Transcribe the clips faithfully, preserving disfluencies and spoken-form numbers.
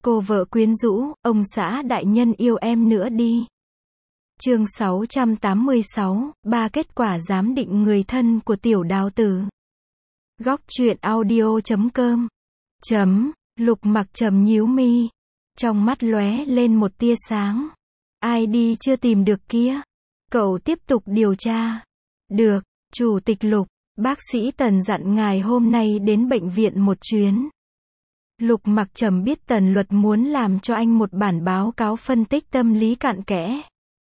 Cô vợ quyến rũ, ông xã đại nhân yêu em nữa đi. Chương sáu trăm tám mươi sáu, ba kết quả giám định người thân của tiểu đào tử. Góc truyện audio chấm com. Chấm, Lục Mặc Trầm nhíu mi. Trong mắt lóe lên một tia sáng. ai đi chưa tìm được kia? Cậu tiếp tục điều tra. Được, Chủ tịch Lục, bác sĩ Tần dặn ngài hôm nay đến bệnh viện một chuyến. Lục Mặc Trầm biết Tần Luật muốn làm cho anh một bản báo cáo phân tích tâm lý cặn kẽ.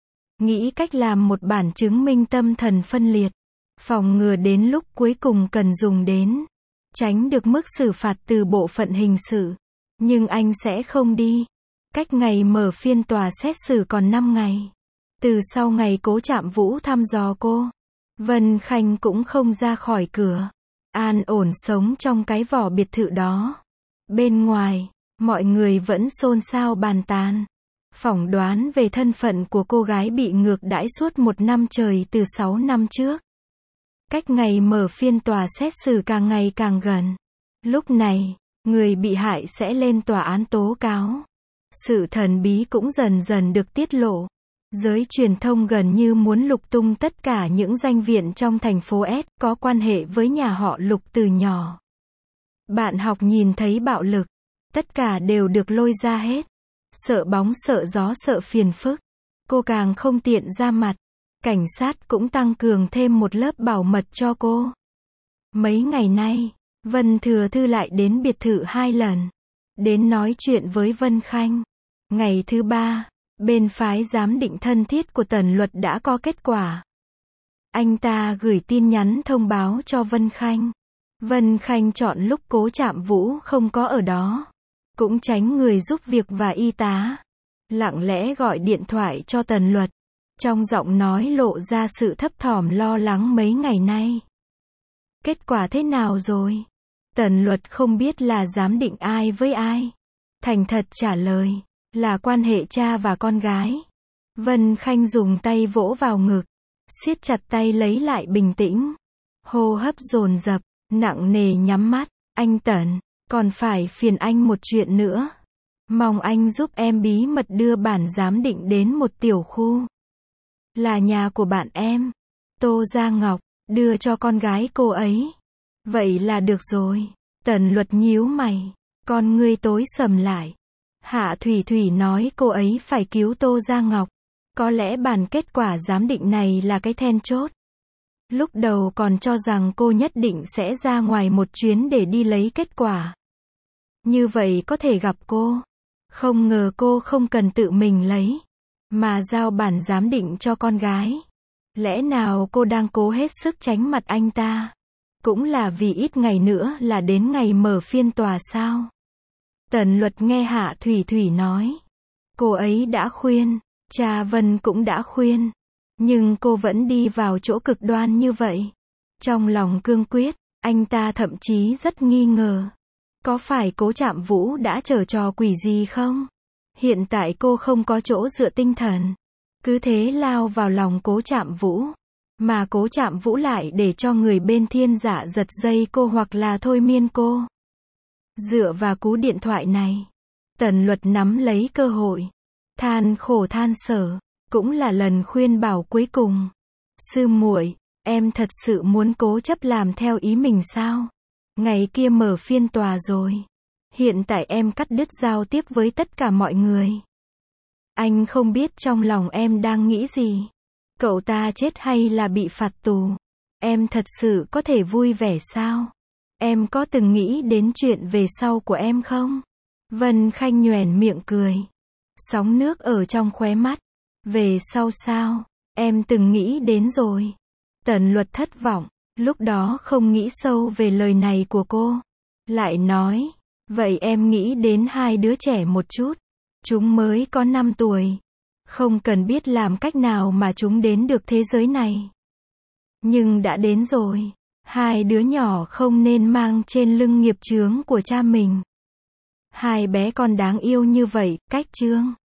Nghĩ cách làm một bản chứng minh tâm thần phân liệt. Phòng ngừa đến lúc cuối cùng cần dùng đến. Tránh được mức xử phạt từ bộ phận hình sự. Nhưng anh sẽ không đi. Cách ngày mở phiên tòa xét xử còn năm ngày. Từ sau ngày Cố Trạm Vũ thăm dò cô, Vân Khanh cũng không ra khỏi cửa. An ổn sống trong cái vỏ biệt thự đó. Bên ngoài, mọi người vẫn xôn xao bàn tán. Phỏng đoán về thân phận của cô gái bị ngược đãi suốt một năm trời từ sáu năm trước. Cách ngày mở phiên tòa xét xử càng ngày càng gần. Lúc này, người bị hại sẽ lên tòa án tố cáo. Sự thần bí cũng dần dần được tiết lộ. Giới truyền thông gần như muốn lục tung tất cả những danh viện trong thành phố S có quan hệ với nhà họ Lục từ nhỏ. Bạn học nhìn thấy bạo lực, tất cả đều được lôi ra hết. Sợ bóng sợ gió sợ phiền phức. Cô càng không tiện ra mặt. Cảnh sát cũng tăng cường thêm một lớp bảo mật cho cô. Mấy ngày nay, Vân Thừa Thư lại đến biệt thự hai lần. Đến nói chuyện với Vân Khanh. Ngày thứ ba, bên phái giám định thân thiết của Tần Luật đã có kết quả. Anh ta gửi tin nhắn thông báo cho Vân Khanh. Vân Khanh chọn lúc Cố Trạm Vũ không có ở đó. Cũng tránh người giúp việc và y tá. Lặng lẽ gọi điện thoại cho Tần Luật. Trong giọng nói lộ ra sự thấp thỏm lo lắng mấy ngày nay. Kết quả thế nào rồi? Tần Luật không biết là giám định ai với ai. Thành thật trả lời, là quan hệ cha và con gái. Vân Khanh dùng tay vỗ vào ngực, siết chặt tay lấy lại bình tĩnh. Hô hấp dồn dập, nặng nề nhắm mắt. Anh Tần, còn phải phiền anh một chuyện nữa. Mong anh giúp em bí mật đưa bản giám định đến một tiểu khu. Là nhà của bạn em, Tô Gia Ngọc, đưa cho con gái cô ấy. Vậy là được rồi. Tần Luật nhíu mày, con ngươi tối sầm lại. Hạ Thủy Thủy nói cô ấy phải cứu Tô Gia Ngọc. Có lẽ bản kết quả giám định này là cái then chốt. Lúc đầu còn cho rằng cô nhất định sẽ ra ngoài một chuyến để đi lấy kết quả. Như vậy có thể gặp cô. Không ngờ cô không cần tự mình lấy, mà giao bản giám định cho con gái. Lẽ nào cô đang cố hết sức tránh mặt anh ta? Cũng là vì ít ngày nữa là đến ngày mở phiên tòa sao? Tần Luật nghe Hạ Thủy Thủy nói. Cô ấy đã khuyên, cha Vân cũng đã khuyên. Nhưng cô vẫn đi vào chỗ cực đoan như vậy. Trong lòng cương quyết, anh ta thậm chí rất nghi ngờ. Có phải Cố Trạm Vũ đã giở trò quỷ gì không? Hiện tại cô không có chỗ dựa tinh thần. Cứ thế lao vào lòng Cố Trạm Vũ. Mà Cố Trạm Vũ lại để cho người bên Thiên Dạ giật dây cô hoặc là thôi miên cô. Dựa vào cú điện thoại này, Tần Luật nắm lấy cơ hội. Than khổ than sở, cũng là lần khuyên bảo cuối cùng. Sư muội, em thật sự muốn cố chấp làm theo ý mình sao? Ngày kia mở phiên tòa rồi. Hiện tại em cắt đứt giao tiếp với tất cả mọi người. Anh không biết trong lòng em đang nghĩ gì. Cậu ta chết hay là bị phạt tù? Em thật sự có thể vui vẻ sao? Em có từng nghĩ đến chuyện về sau của em không? Vân Khanh nhoẻn miệng cười. Sóng nước ở trong khóe mắt. Về sau sao? Em từng nghĩ đến rồi. Tần Luật thất vọng. Lúc đó không nghĩ sâu về lời này của cô. Lại nói, vậy em nghĩ đến hai đứa trẻ một chút. Chúng mới có năm tuổi. Không cần biết làm cách nào mà chúng đến được thế giới này. Nhưng đã đến rồi. Hai đứa nhỏ không nên mang trên lưng nghiệp chướng của cha mình. Hai bé con đáng yêu như vậy, cách chương.